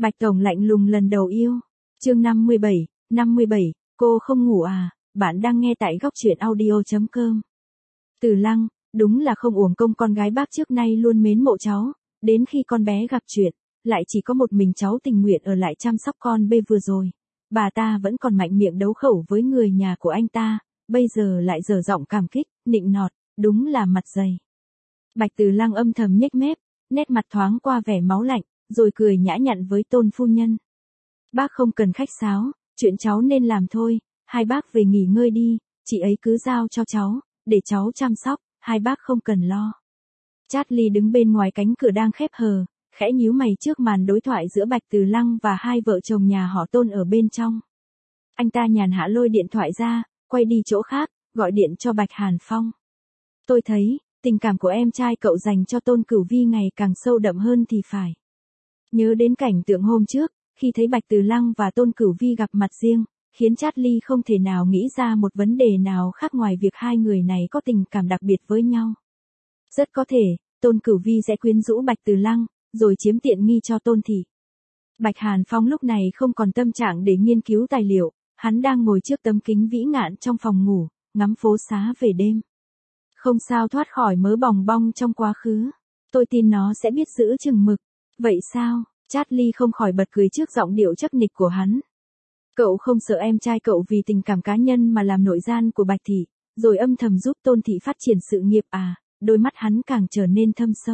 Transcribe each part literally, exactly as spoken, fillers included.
Bạch Tổng lạnh lùng lần đầu yêu. Chương năm mươi bảy, năm mươi bảy, cô không ngủ à? Bạn đang nghe tại góc truyện audio chấm com. Từ Lăng, đúng là không uổng công con gái bác trước nay luôn mến mộ cháu, đến khi con bé gặp chuyện, lại chỉ có một mình cháu tình nguyện ở lại chăm sóc con bê vừa rồi. Bà ta vẫn còn mạnh miệng đấu khẩu với người nhà của anh ta, bây giờ lại dở giọng cảm kích, nịnh nọt, đúng là mặt dày. Bạch Từ Lăng âm thầm nhếch mép, nét mặt thoáng qua vẻ máu lạnh, rồi cười nhã nhặn với Tôn phu nhân. Bác không cần khách sáo, chuyện cháu nên làm thôi, hai bác về nghỉ ngơi đi, chị ấy cứ giao cho cháu, để cháu chăm sóc, hai bác không cần lo. Charlie đứng bên ngoài cánh cửa đang khép hờ, khẽ nhíu mày trước màn đối thoại giữa Bạch Từ Lăng và hai vợ chồng nhà họ Tôn ở bên trong. Anh ta nhàn hạ lôi điện thoại ra, quay đi chỗ khác, gọi điện cho Bạch Hàn Phong. Tôi thấy, tình cảm của em trai cậu dành cho Tôn Cửu Vi ngày càng sâu đậm hơn thì phải. Nhớ đến cảnh tượng hôm trước, khi thấy Bạch Từ Lăng và Tôn Cửu Vi gặp mặt riêng, khiến Charlie không thể nào nghĩ ra một vấn đề nào khác ngoài việc hai người này có tình cảm đặc biệt với nhau. Rất có thể, Tôn Cửu Vi sẽ quyến rũ Bạch Từ Lăng, rồi chiếm tiện nghi cho Tôn thị. Bạch Hàn Phong lúc này không còn tâm trạng để nghiên cứu tài liệu, hắn đang ngồi trước tấm kính vĩ ngạn trong phòng ngủ, ngắm phố xá về đêm. Không sao thoát khỏi mớ bòng bong trong quá khứ. Tôi tin nó sẽ biết giữ chừng mực. Vậy sao? Charlie không khỏi bật cười trước giọng điệu chắc nịch của hắn. Cậu không sợ em trai cậu vì tình cảm cá nhân mà làm nội gian của Bạch thị, rồi âm thầm giúp Tôn thị phát triển sự nghiệp à? Đôi mắt hắn càng trở nên thâm sâu.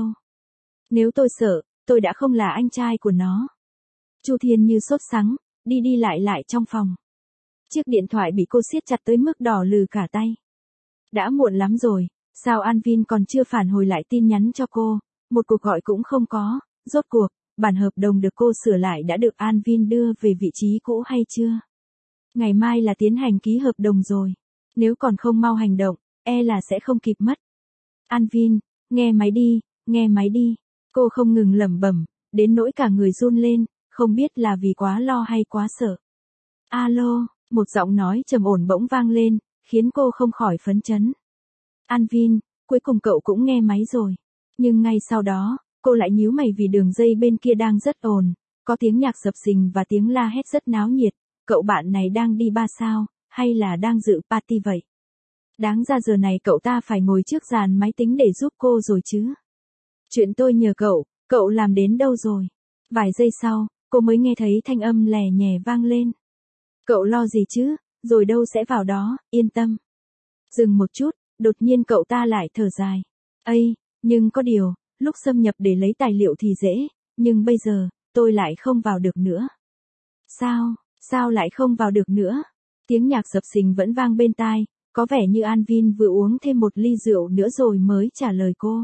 Nếu tôi sợ, tôi đã không là anh trai của nó. Chu Thiên như sốt sắng, đi đi lại lại trong phòng. Chiếc điện thoại bị cô siết chặt tới mức đỏ lừ cả tay. Đã muộn lắm rồi, sao An Vin còn chưa phản hồi lại tin nhắn cho cô, một cuộc gọi cũng không có, rốt cuộc, bản hợp đồng được cô sửa lại đã được An Vin đưa về vị trí cũ hay chưa? Ngày mai là tiến hành ký hợp đồng rồi, nếu còn không mau hành động, e là sẽ không kịp mất. An Vin, nghe máy đi, nghe máy đi, cô không ngừng lẩm bẩm, đến nỗi cả người run lên, không biết là vì quá lo hay quá sợ. Alo, một giọng nói trầm ổn bỗng vang lên, khiến cô không khỏi phấn chấn. An Vin, cuối cùng cậu cũng nghe máy rồi. Nhưng ngay sau đó, cô lại nhíu mày vì đường dây bên kia đang rất ồn, có tiếng nhạc sập sình và tiếng la hét rất náo nhiệt. Cậu bạn này đang đi ba sao, hay là đang dự party vậy? Đáng ra giờ này cậu ta phải ngồi trước dàn máy tính để giúp cô rồi chứ. Chuyện tôi nhờ cậu, cậu làm đến đâu rồi? Vài giây sau, cô mới nghe thấy thanh âm lè nhè vang lên. Cậu lo gì chứ, rồi đâu sẽ vào đó, yên tâm. Dừng một chút, đột nhiên cậu ta lại thở dài. Ây, nhưng có điều, lúc xâm nhập để lấy tài liệu thì dễ, nhưng bây giờ, tôi lại không vào được nữa. Sao, sao lại không vào được nữa? Tiếng nhạc sập sình vẫn vang bên tai, có vẻ như An Vin vừa uống thêm một ly rượu nữa rồi mới trả lời cô.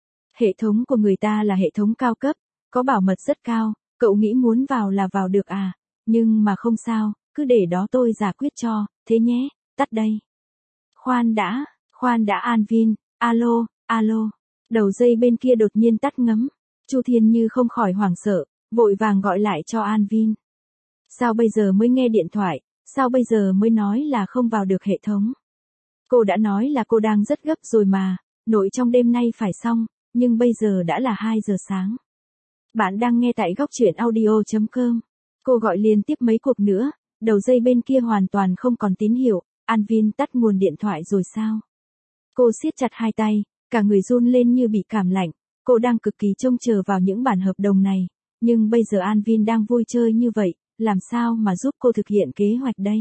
Hệ thống của người ta là hệ thống cao cấp, có bảo mật rất cao, cậu nghĩ muốn vào là vào được à, nhưng mà không sao, cứ để đó tôi giải quyết cho, thế nhé, tắt đây. Khoan đã, khoan đã An Vin, alo, alo. Đầu dây bên kia đột nhiên tắt ngấm. Chu Thiên Như không khỏi hoảng sợ, vội vàng gọi lại cho An Vin. Sao bây giờ mới nghe điện thoại, sao bây giờ mới nói là không vào được hệ thống? Cô đã nói là cô đang rất gấp rồi mà, nội trong đêm nay phải xong, nhưng bây giờ đã là hai giờ sáng. Bạn đang nghe tại góc truyện audio chấm com. Cô gọi liên tiếp mấy cuộc nữa, đầu dây bên kia hoàn toàn không còn tín hiệu, An Vin tắt nguồn điện thoại rồi sao? Cô siết chặt hai tay, cả người run lên như bị cảm lạnh, cô đang cực kỳ trông chờ vào những bản hợp đồng này, nhưng bây giờ An Vin đang vui chơi như vậy, làm sao mà giúp cô thực hiện kế hoạch đây?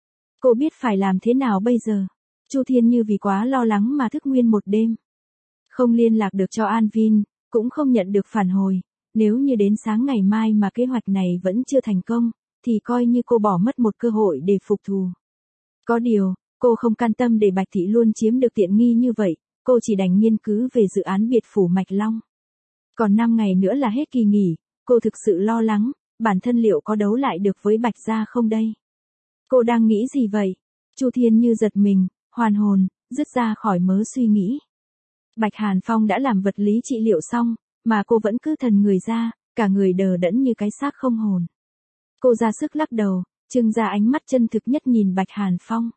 Cô biết phải làm thế nào bây giờ? Chu Thiên Như vì quá lo lắng mà thức nguyên một đêm. Không liên lạc được cho An Vin, cũng không nhận được phản hồi, nếu như đến sáng ngày mai mà kế hoạch này vẫn chưa thành công, thì coi như cô bỏ mất một cơ hội để phục thù. Có điều, cô không can tâm để Bạch thị luôn chiếm được tiện nghi như vậy, cô chỉ đành nghiên cứu về dự án biệt phủ Mạch Long. Còn năm ngày nữa là hết kỳ nghỉ, cô thực sự lo lắng, bản thân liệu có đấu lại được với Bạch gia không đây? Cô đang nghĩ gì vậy? Chu Thiên Như giật mình, hoàn hồn, dứt ra khỏi mớ suy nghĩ. Bạch Hàn Phong đã làm vật lý trị liệu xong, mà cô vẫn cứ thần người ra, cả người đờ đẫn như cái xác không hồn. Cô ra sức lắc đầu, trưng ra ánh mắt chân thực nhất nhìn Bạch Hàn Phong.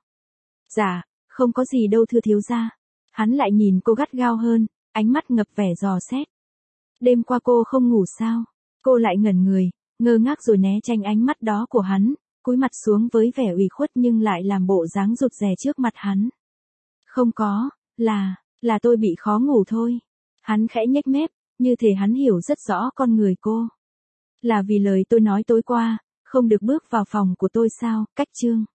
Dạ, không có gì đâu thưa thiếu gia. Hắn lại nhìn cô gắt gao hơn, ánh mắt ngập vẻ dò xét. Đêm qua cô không ngủ sao? Cô lại ngẩn người, ngơ ngác rồi né tránh ánh mắt đó của hắn, cúi mặt xuống với vẻ ủy khuất nhưng lại làm bộ dáng rụt rè trước mặt hắn. Không có, là, là tôi bị khó ngủ thôi. Hắn khẽ nhếch mép, như thể hắn hiểu rất rõ con người cô. Là vì lời tôi nói tối qua, không được bước vào phòng của tôi sao, cách chương.